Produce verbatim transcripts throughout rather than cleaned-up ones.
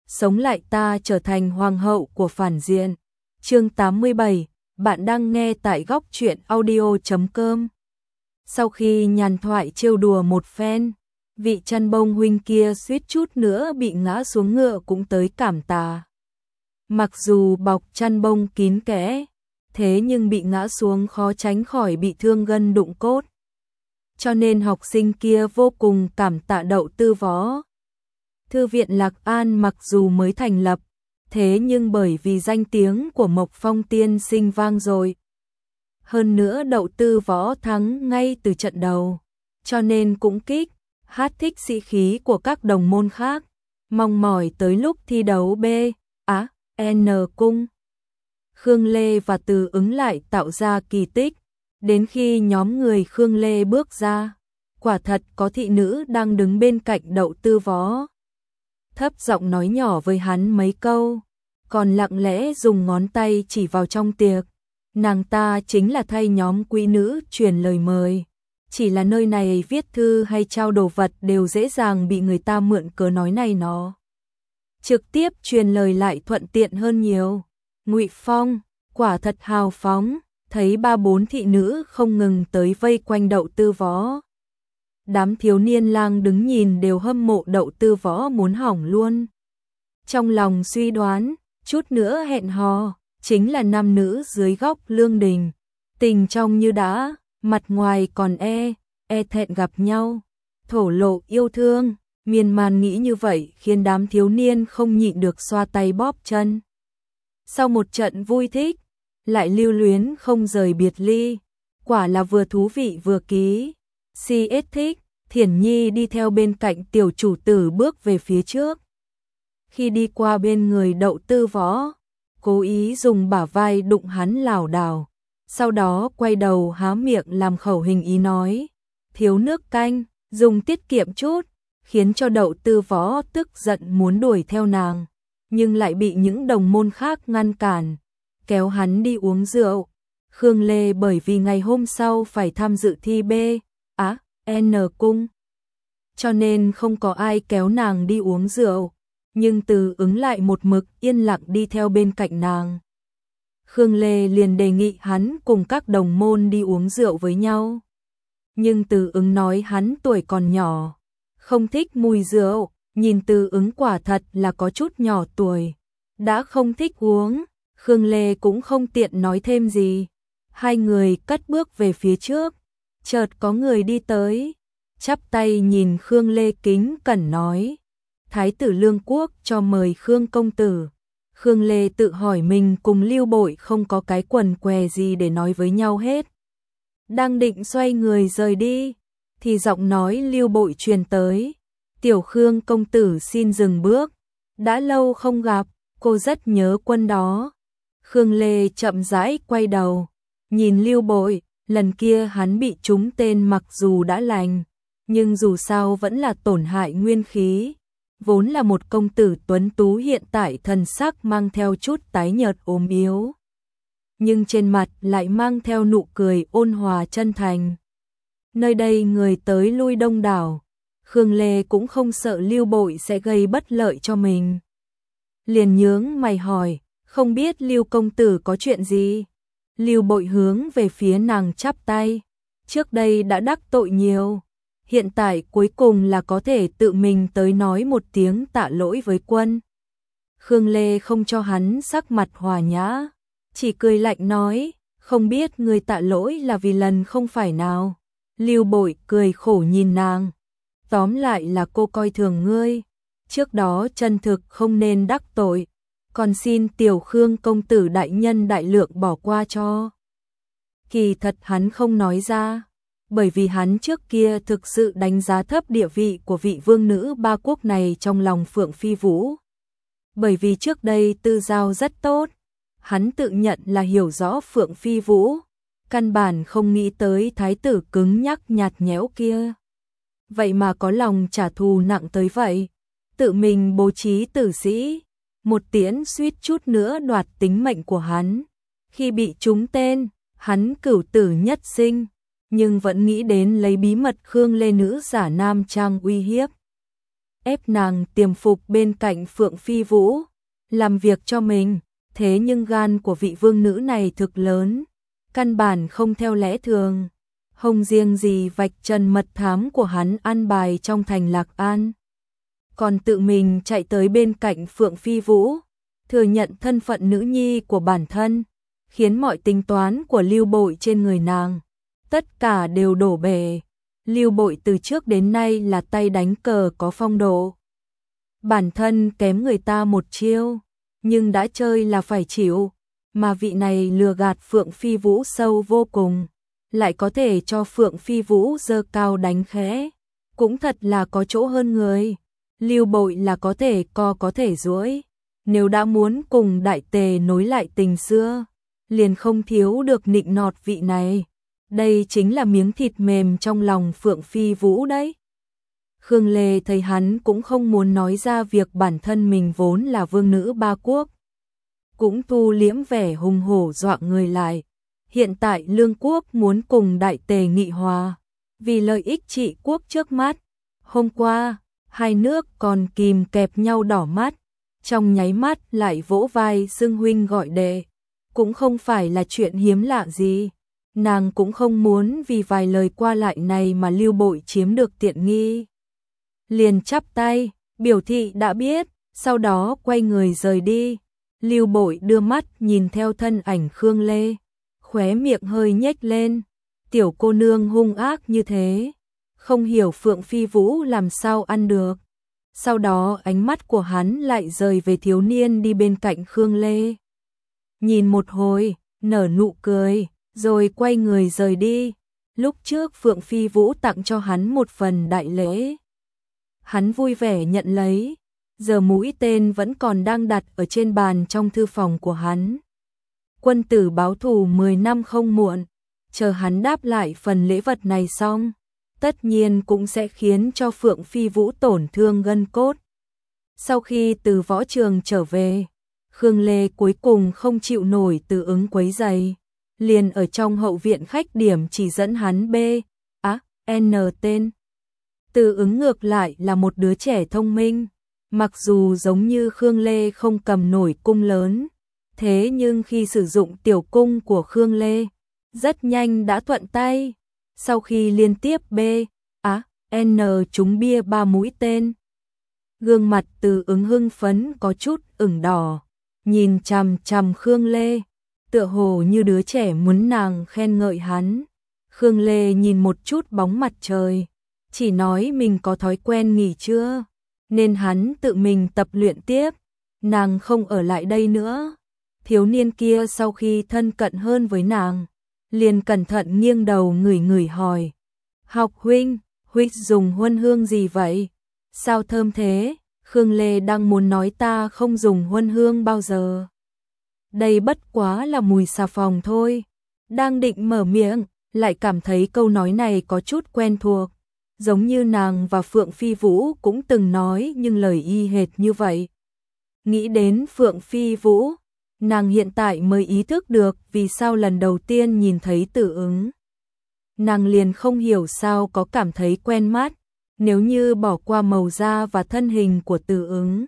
sống lại ta trở thành hoàng hậu của phản diện. Chương tám mươi bảy, bạn đang nghe tại góc truyện audio chấm com. Sau khi nhàn thoại trêu đùa một phen, vị chăn bông huynh kia suýt chút nữa bị ngã xuống ngựa cũng tới cảm tạ. Mặc dù bọc chăn bông kín kẽ, thế nhưng bị ngã xuống khó tránh khỏi bị thương gân đụng cốt. Cho nên học sinh kia vô cùng cảm tạ Đậu Tư Võ. Thư viện Lạc An mặc dù mới thành lập, thế nhưng bởi vì danh tiếng của Mộc Phong tiên sinh vang dội. Hơn nữa Đậu Tư Võ thắng ngay từ trận đầu, cho nên cũng kích, hát thích sĩ khí của các đồng môn khác, mong mỏi tới lúc thi đấu B, Á, N cung. Khương Lê và Từ Ứng lại tạo ra kỳ tích, đến khi nhóm người Khương Lê bước ra, quả thật có thị nữ đang đứng bên cạnh Đậu Tư Võ. Thấp giọng nói nhỏ với hắn mấy câu, còn lặng lẽ dùng ngón tay chỉ vào trong tiệc. Nàng ta chính là thay nhóm quý nữ truyền lời mời. Chỉ là nơi này viết thư hay trao đồ vật đều dễ dàng bị người ta mượn cớ nói này nó. Trực tiếp truyền lời lại thuận tiện hơn nhiều. Ngụy Phong, quả thật hào phóng, thấy ba bốn thị nữ không ngừng tới vây quanh Đậu Tư Võ. Đám thiếu niên lang đứng nhìn đều hâm mộ Đậu Tư Võ muốn hỏng luôn. Trong lòng suy đoán, chút nữa hẹn hò, chính là nam nữ dưới góc lương đình. Tình trong như đã, mặt ngoài còn e, e thẹn gặp nhau, thổ lộ yêu thương. Miên man nghĩ như vậy khiến đám thiếu niên không nhịn được xoa tay bóp chân. Sau một trận vui thích, lại lưu luyến không rời biệt ly, quả là vừa thú vị vừa ký. xê ét thích, Thiển Nhi đi theo bên cạnh tiểu chủ tử bước về phía trước. Khi đi qua bên người Đậu Tư Võ, cố ý dùng bả vai đụng hắn lảo đảo, sau đó quay đầu há miệng làm khẩu hình ý nói, thiếu nước canh, dùng tiết kiệm chút, khiến cho Đậu Tư Võ tức giận muốn đuổi theo nàng, nhưng lại bị những đồng môn khác ngăn cản, kéo hắn đi uống rượu. Khương Lê bởi vì ngày hôm sau phải tham dự thi B, Á, N cung, cho nên không có ai kéo nàng đi uống rượu, nhưng Từ Ứng lại một mực yên lặng đi theo bên cạnh nàng. Khương Lê liền đề nghị hắn cùng các đồng môn đi uống rượu với nhau, nhưng Từ Ứng nói hắn tuổi còn nhỏ, không thích mùi rượu. Nhìn Từ Ứng quả thật là có chút nhỏ tuổi, đã không thích uống, Khương Lê cũng không tiện nói thêm gì. Hai người cất bước về phía trước, chợt có người đi tới, chắp tay nhìn Khương Lê kính cẩn nói, Thái tử Lương Quốc cho mời Khương công tử. Khương Lê tự hỏi mình cùng Lưu Bội không có cái quần què gì để nói với nhau hết. Đang định xoay người rời đi, thì giọng nói Lưu Bội truyền tới, tiểu Khương công tử xin dừng bước, đã lâu không gặp, cô rất nhớ quân đó. Khương Lê chậm rãi quay đầu, nhìn Lưu Bội, lần kia hắn bị trúng tên mặc dù đã lành, nhưng dù sao vẫn là tổn hại nguyên khí. Vốn là một công tử tuấn tú hiện tại thần sắc mang theo chút tái nhợt ốm yếu, nhưng trên mặt lại mang theo nụ cười ôn hòa chân thành. Nơi đây người tới lui đông đảo, Khương Lê cũng không sợ Lưu Bội sẽ gây bất lợi cho mình. Liền nhướng mày hỏi, không biết Lưu công tử có chuyện gì? Lưu Bội hướng về phía nàng chắp tay, trước đây đã đắc tội nhiều, hiện tại cuối cùng là có thể tự mình tới nói một tiếng tạ lỗi với quân. Khương Lê không cho hắn sắc mặt hòa nhã, chỉ cười lạnh nói, không biết người tạ lỗi là vì lần không phải nào. Lưu Bội cười khổ nhìn nàng, tóm lại là cô coi thường ngươi, trước đó chân thực không nên đắc tội, còn xin tiểu Khương công tử đại nhân đại lượng bỏ qua cho. Kỳ thật hắn không nói ra, bởi vì hắn trước kia thực sự đánh giá thấp địa vị của vị vương nữ ba quốc này trong lòng Phượng Phi Vũ. Bởi vì trước đây tư giao rất tốt, hắn tự nhận là hiểu rõ Phượng Phi Vũ, căn bản không nghĩ tới thái tử cứng nhắc nhạt nhẽo kia. Vậy mà có lòng trả thù nặng tới vậy, tự mình bố trí tử sĩ, một tiễn suýt chút nữa đoạt tính mệnh của hắn. Khi bị trúng tên, hắn cửu tử nhất sinh, nhưng vẫn nghĩ đến lấy bí mật Khương Lê nữ giả nam trang uy hiếp. ép nàng tiềm phục bên cạnh Phượng Phi Vũ, làm việc cho mình. Thế nhưng gan của vị vương nữ này thực lớn, căn bản không theo lẽ thường. Không riêng gì vạch trần mật thám của hắn ăn bài trong thành Lạc An, còn tự mình chạy tới bên cạnh Phượng Phi Vũ, thừa nhận thân phận nữ nhi của bản thân, khiến mọi tính toán của Lưu Bội trên người nàng tất cả đều đổ bể. Lưu Bội từ trước đến nay là tay đánh cờ có phong độ, bản thân kém người ta một chiêu, nhưng đã chơi là phải chịu, mà vị này lừa gạt Phượng Phi Vũ sâu vô cùng, lại có thể cho Phượng Phi Vũ giơ cao đánh khẽ, cũng thật là có chỗ hơn người. Lưu Bội là có thể co có thể duỗi, nếu đã muốn cùng đại tề nối lại tình xưa, liền không thiếu được nịnh nọt vị này. Đây chính là miếng thịt mềm trong lòng Phượng Phi Vũ đấy. Khương Lê thấy hắn cũng không muốn nói ra việc bản thân mình vốn là vương nữ ba quốc, cũng thu liễm vẻ hùng hổ dọa người lại. Hiện tại Lương quốc muốn cùng đại tề nghị hòa, vì lợi ích trị quốc trước mắt. Hôm qua, hai nước còn kìm kẹp nhau đỏ mắt, trong nháy mắt lại vỗ vai xưng huynh gọi đệ, cũng không phải là chuyện hiếm lạ gì. Nàng cũng không muốn vì vài lời qua lại này mà Lưu Bội chiếm được tiện nghi. Liền chắp tay, biểu thị đã biết, sau đó quay người rời đi. Lưu Bội đưa mắt nhìn theo thân ảnh Khương Lê, khóe miệng hơi nhếch lên. Tiểu cô nương hung ác như thế, không hiểu Phượng Phi Vũ làm sao ăn được. Sau đó ánh mắt của hắn lại rời về thiếu niên đi bên cạnh Khương Lê. Nhìn một hồi, nở nụ cười, rồi quay người rời đi. Lúc trước Phượng Phi Vũ tặng cho hắn một phần đại lễ, hắn vui vẻ nhận lấy, giờ mũi tên vẫn còn đang đặt ở trên bàn trong thư phòng của hắn. Quân tử báo thù mười năm không muộn, chờ hắn đáp lại phần lễ vật này xong, tất nhiên cũng sẽ khiến cho Phượng Phi Vũ tổn thương gân cốt. Sau khi từ võ trường trở về, Khương Lê cuối cùng không chịu nổi Từ Ứng quấy rầy, liền ở trong hậu viện khách điểm chỉ dẫn hắn B, á, N tên. Từ Ứng ngược lại là một đứa trẻ thông minh, mặc dù giống như Khương Lê không cầm nổi cung lớn, thế nhưng khi sử dụng tiểu cung của Khương Lê, rất nhanh đã thuận tay. Sau khi liên tiếp B, á, N trúng bia ba mũi tên, gương mặt Từ Ứng hưng phấn có chút ửng đỏ, nhìn chằm chằm Khương Lê, tựa hồ như đứa trẻ muốn nàng khen ngợi hắn. Khương Lê nhìn một chút bóng mặt trời, chỉ nói mình có thói quen nghỉ trưa, nên hắn tự mình tập luyện tiếp, nàng không ở lại đây nữa. Thiếu niên kia sau khi thân cận hơn với nàng, liền cẩn thận nghiêng đầu ngửi ngửi hỏi: "Học huynh, huynh dùng huân hương gì vậy? Sao thơm thế?" Khương Lê đang muốn nói ta không dùng huân hương bao giờ, đây bất quá là mùi xà phòng thôi. Đang định mở miệng, lại cảm thấy câu nói này có chút quen thuộc, giống như nàng và Phượng Phi Vũ cũng từng nói nhưng lời y hệt như vậy. Nghĩ đến Phượng Phi Vũ, nàng hiện tại mới ý thức được vì sao lần đầu tiên nhìn thấy Từ Ứng, nàng liền không hiểu sao có cảm thấy quen mắt. Nếu như bỏ qua màu da và thân hình của Từ Ứng,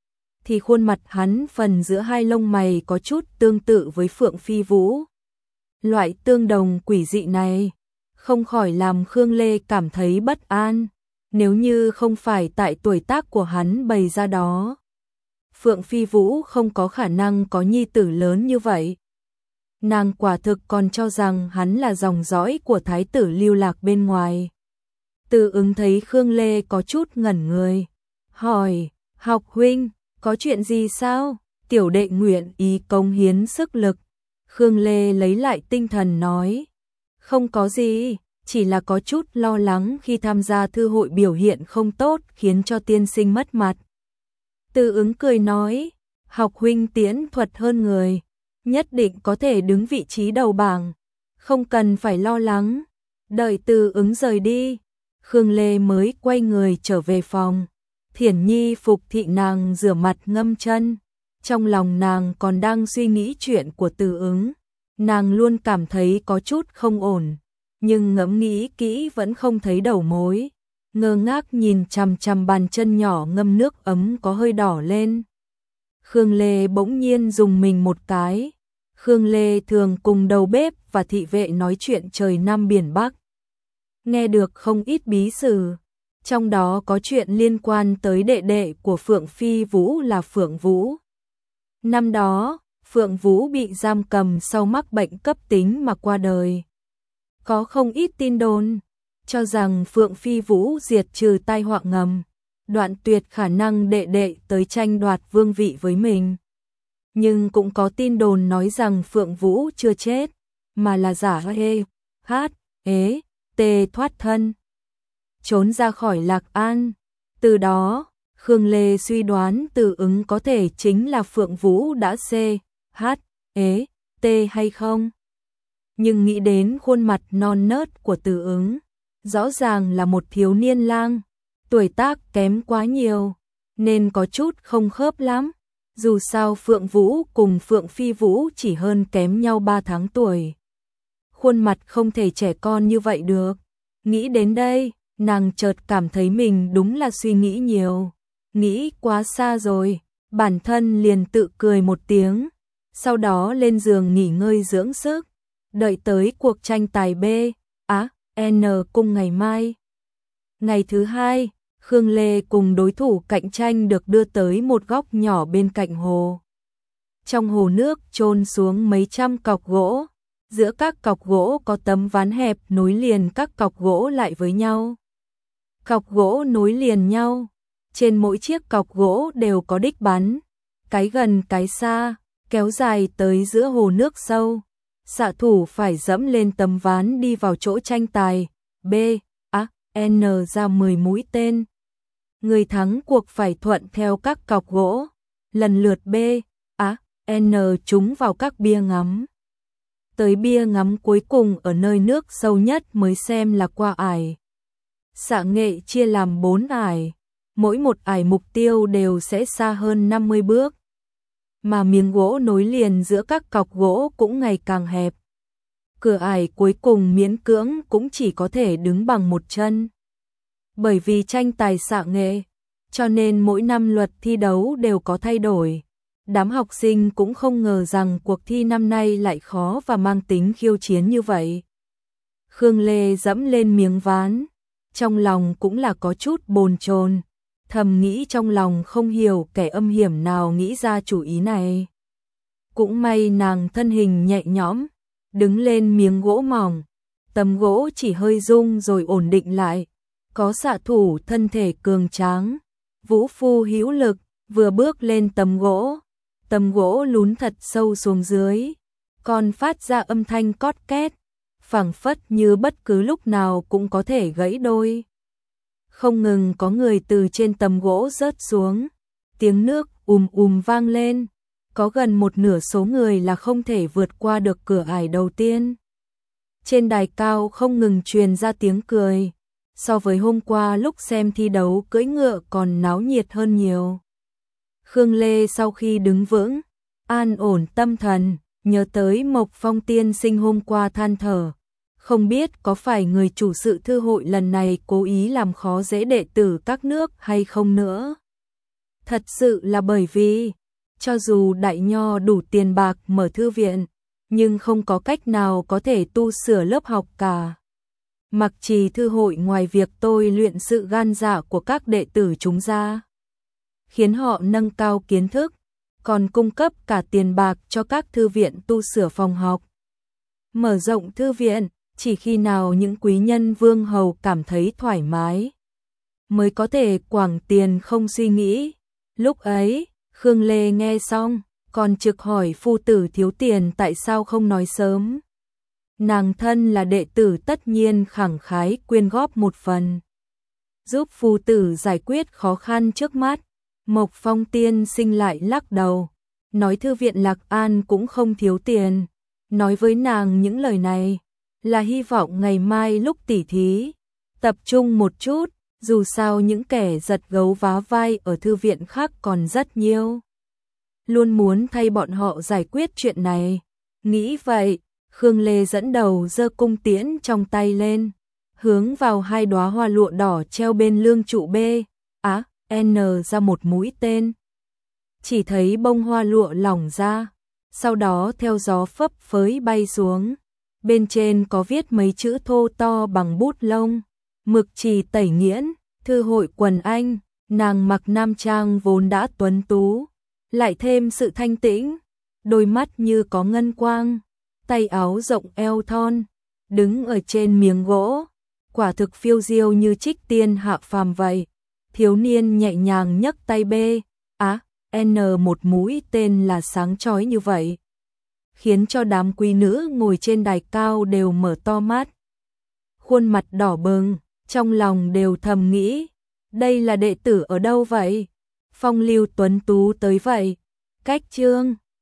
thì khuôn mặt hắn phần giữa hai lông mày có chút tương tự với Phượng Phi Vũ. Loại tương đồng quỷ dị này không khỏi làm Khương Lê cảm thấy bất an. Nếu như không phải tại tuổi tác của hắn bày ra đó, Phượng Phi Vũ không có khả năng có nhi tử lớn như vậy. Nàng quả thực còn cho rằng hắn là dòng dõi của thái tử lưu lạc bên ngoài. Từ Ứng thấy Khương Lê có chút ngẩn người, hỏi: "Học huynh, có chuyện gì sao?" "Tiểu đệ nguyện ý cống hiến sức lực." Khương Lê lấy lại tinh thần nói: "Không có gì, chỉ là có chút lo lắng khi tham gia thư hội biểu hiện không tốt khiến cho tiên sinh mất mặt." Từ Ứng cười nói: "Học huynh tiễn thuật hơn người, nhất định có thể đứng vị trí đầu bảng, không cần phải lo lắng." Đợi Từ Ứng rời đi, Khương Lê mới quay người trở về phòng. Thiển Nhi phục thị nàng rửa mặt ngâm chân, trong lòng nàng còn đang suy nghĩ chuyện của Từ Ứng. Nàng luôn cảm thấy có chút không ổn, nhưng ngẫm nghĩ kỹ vẫn không thấy đầu mối. ngơ ngác nhìn chằm chằm bàn chân nhỏ ngâm nước ấm có hơi đỏ lên. Khương Lê bỗng nhiên dùng mình một cái. Khương Lê thường cùng đầu bếp và thị vệ nói chuyện trời Nam biển Bắc. Nghe được không ít bí sử, trong đó có chuyện liên quan tới đệ đệ của Phượng Phi Vũ là Phượng Vũ. Năm đó, Phượng Vũ bị giam cầm sau mắc bệnh cấp tính mà qua đời. Có không ít tin đồn cho rằng Phượng Phi Vũ diệt trừ tai họa ngầm, đoạn tuyệt khả năng đệ đệ tới tranh đoạt vương vị với mình. Nhưng cũng có tin đồn nói rằng Phượng Vũ chưa chết, mà là giả hê, hát, ế, tê thoát thân, trốn ra khỏi Lạc An. Từ đó, Khương Lê suy đoán Từ Ứng có thể chính là Phượng Vũ đã xê, hát, ế, tê hay không. Nhưng nghĩ đến khuôn mặt non nớt của Từ Ứng, rõ ràng là một thiếu niên lang, tuổi tác kém quá nhiều, nên có chút không khớp lắm. Dù sao Phượng Vũ cùng Phượng Phi Vũ chỉ hơn kém nhau ba tháng tuổi. Khuôn mặt không thể trẻ con như vậy được. Nghĩ đến đây, nàng chợt cảm thấy mình đúng là suy nghĩ nhiều. Nghĩ quá xa rồi, bản thân liền tự cười một tiếng. Sau đó lên giường nghỉ ngơi dưỡng sức. Đợi tới cuộc tranh tài B, Á, N cung ngày mai. Ngày thứ hai, Khương Lê cùng đối thủ cạnh tranh được đưa tới một góc nhỏ bên cạnh hồ. Trong hồ nước chôn xuống mấy trăm cọc gỗ, giữa các cọc gỗ có tấm ván hẹp nối liền các cọc gỗ lại với nhau. Cọc gỗ nối liền nhau, trên mỗi chiếc cọc gỗ đều có đích bắn, cái gần cái xa, kéo dài tới giữa hồ nước sâu. Xạ thủ phải dẫm lên tấm ván đi vào chỗ tranh tài, B, A, N ra mười mũi tên. Người thắng cuộc phải thuận theo các cọc gỗ, lần lượt B, A, N trúng vào các bia ngắm. Tới bia ngắm cuối cùng ở nơi nước sâu nhất mới xem là qua ải. Xạ nghệ chia làm bốn ải, mỗi một ải mục tiêu đều sẽ xa hơn năm mươi bước. Mà miếng gỗ nối liền giữa các cọc gỗ cũng ngày càng hẹp. Cửa ải cuối cùng miễn cưỡng cũng chỉ có thể đứng bằng một chân. Bởi vì tranh tài xạ nghệ, cho nên mỗi năm luật thi đấu đều có thay đổi. Đám học sinh cũng không ngờ rằng cuộc thi năm nay lại khó và mang tính khiêu chiến như vậy. Khương Lê dẫm lên miếng ván, trong lòng cũng là có chút bồn chồn, thầm nghĩ trong lòng không hiểu kẻ âm hiểm nào nghĩ ra chủ ý này. Cũng may nàng thân hình nhẹ nhõm, đứng lên miếng gỗ mỏng, tấm gỗ chỉ hơi rung rồi ổn định lại. Có xạ thủ thân thể cường tráng, vũ phu hữu lực, vừa bước lên tấm gỗ, tấm gỗ lún thật sâu xuống dưới, còn phát ra âm thanh cót két, phảng phất như bất cứ lúc nào cũng có thể gãy đôi. Không ngừng có người từ trên tấm gỗ rớt xuống, tiếng nước ùm ùm vang lên, có gần một nửa số người là không thể vượt qua được cửa ải đầu tiên. Trên đài cao không ngừng truyền ra tiếng cười, so với hôm qua lúc xem thi đấu cưỡi ngựa còn náo nhiệt hơn nhiều. Khương Lê sau khi đứng vững, an ổn tâm thần, nhớ tới Mộc Phong tiên sinh hôm qua than thở, không biết có phải người chủ sự thư hội lần này cố ý làm khó dễ đệ tử các nước hay không nữa. Thật sự là bởi vì, cho dù đại nho đủ tiền bạc mở thư viện, nhưng không có cách nào có thể tu sửa lớp học cả. Mặc trì thư hội ngoài việc tôi luyện sự gan dạ của các đệ tử chúng ra, khiến họ nâng cao kiến thức, còn cung cấp cả tiền bạc cho các thư viện tu sửa phòng học. Mở rộng thư viện, chỉ khi nào những quý nhân vương hầu cảm thấy thoải mái, mới có thể quảng tiền không suy nghĩ. Lúc ấy, Khương Lê nghe xong, còn trực hỏi phu tử thiếu tiền tại sao không nói sớm. Nàng thân là đệ tử tất nhiên khẳng khái quyên góp một phần, giúp phu tử giải quyết khó khăn trước mắt. Mộc Phong tiên sinh lại lắc đầu, nói thư viện Lạc An cũng không thiếu tiền. Nói với nàng những lời này là hy vọng ngày mai lúc tỉ thí, tập trung một chút, dù sao những kẻ giật gấu vá vai ở thư viện khác còn rất nhiều. Luôn muốn thay bọn họ giải quyết chuyện này. Nghĩ vậy, Khương Lê dẫn đầu giơ cung tiễn trong tay lên, hướng vào hai đóa hoa lụa đỏ treo bên lương trụ B, á, N ra một mũi tên. Chỉ thấy bông hoa lụa lỏng ra, sau đó theo gió phấp phới bay xuống. Bên trên có viết mấy chữ thô to bằng bút lông, mực chì tẩy nghiễn, thư hội quần anh. Nàng mặc nam trang vốn đã tuấn tú, lại thêm sự thanh tĩnh, đôi mắt như có ngân quang, tay áo rộng eo thon, đứng ở trên miếng gỗ, quả thực phiêu diêu như trích tiên hạ phàm vậy. Thiếu niên nhẹ nhàng nhấc tay B, á, N một mũi tên là sáng chói như vậy, khiến cho đám quý nữ ngồi trên đài cao đều mở to mắt, khuôn mặt đỏ bừng, trong lòng đều thầm nghĩ, đây là đệ tử ở đâu vậy? Phong lưu tuấn tú tới vậy. Cách chương